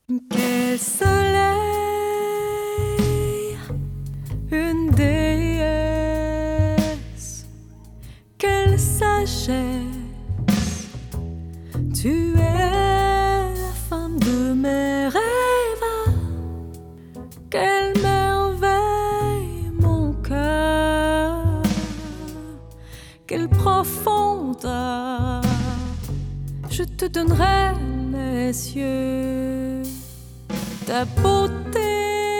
Quel soleil, une déesse, quelle sagesse, tu es la femme de mes rêves, quelle merveille mon cœur, quelle profondeur, je te donnerai mes yeux. Ta beauté,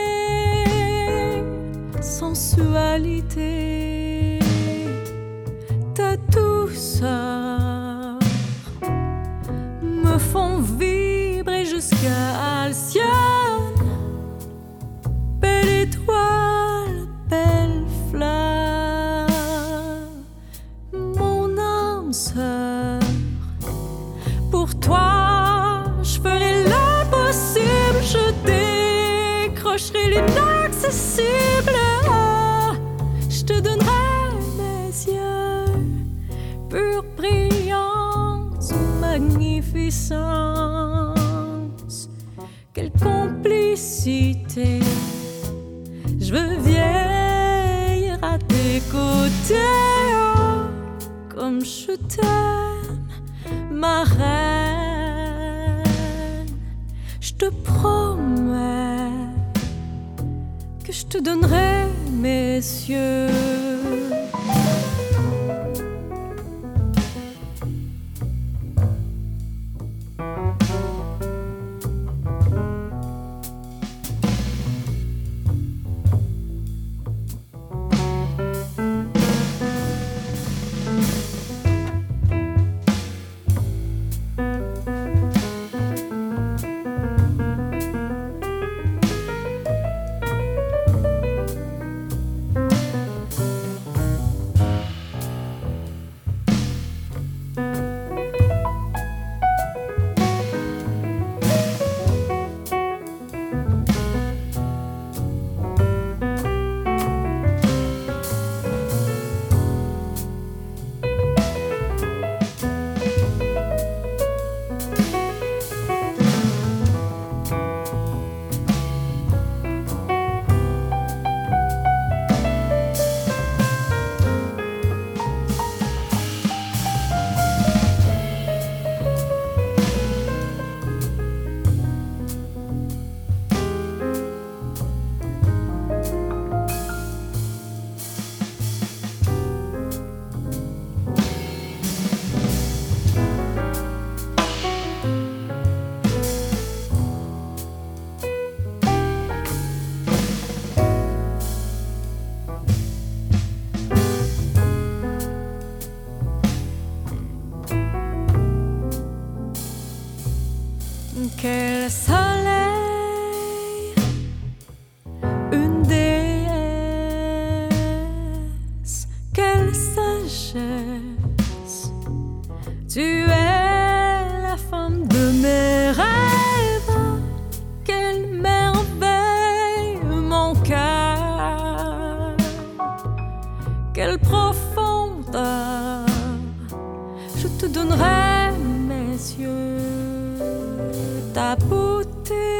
sensualité, ta douceur me font vibrer jusqu'à Alcyone. Belle étoile, belle fleur, mon âme sœur, pour toi je ferai l'impossible. Je décrocherai l'inaccessible. Je te donnerai mes yeux, pure brillance, magnificence. Quelle complicité, je veux vieillir à tes côtés. Oh, comme je t'aime, ma reine. Je te promets que je te donnerai mes yeux. Quel soleil, une déesse, quelle sagesse, tu es la femme de mes rêves, quelle merveille mon cœur, quelle profondeur, je te donnerai mes yeux. Ta beauté,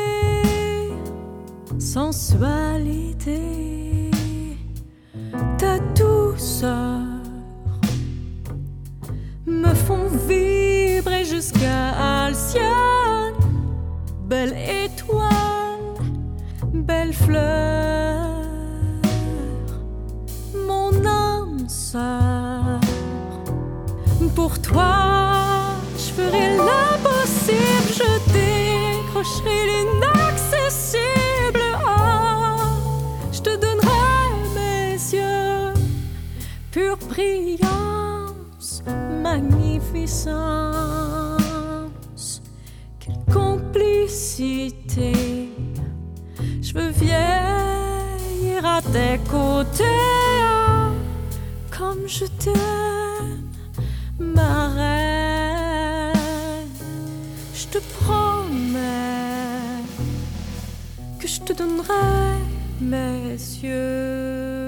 sensualité, ta douceur me font vibrer jusqu'à Alcyone. Belle étoile, belle fleur, mon âme sœur, pour toi je ferai l'impossible. Je décrocherai l'inaccessible. Oh, je te donnerai mes yeux, pure brillance, magnificence. Quelle complicité, je veux vieillir à tes côtés. Oh, comme je t'aime, ma reine. Je te promets que je te donnerai mes yeux.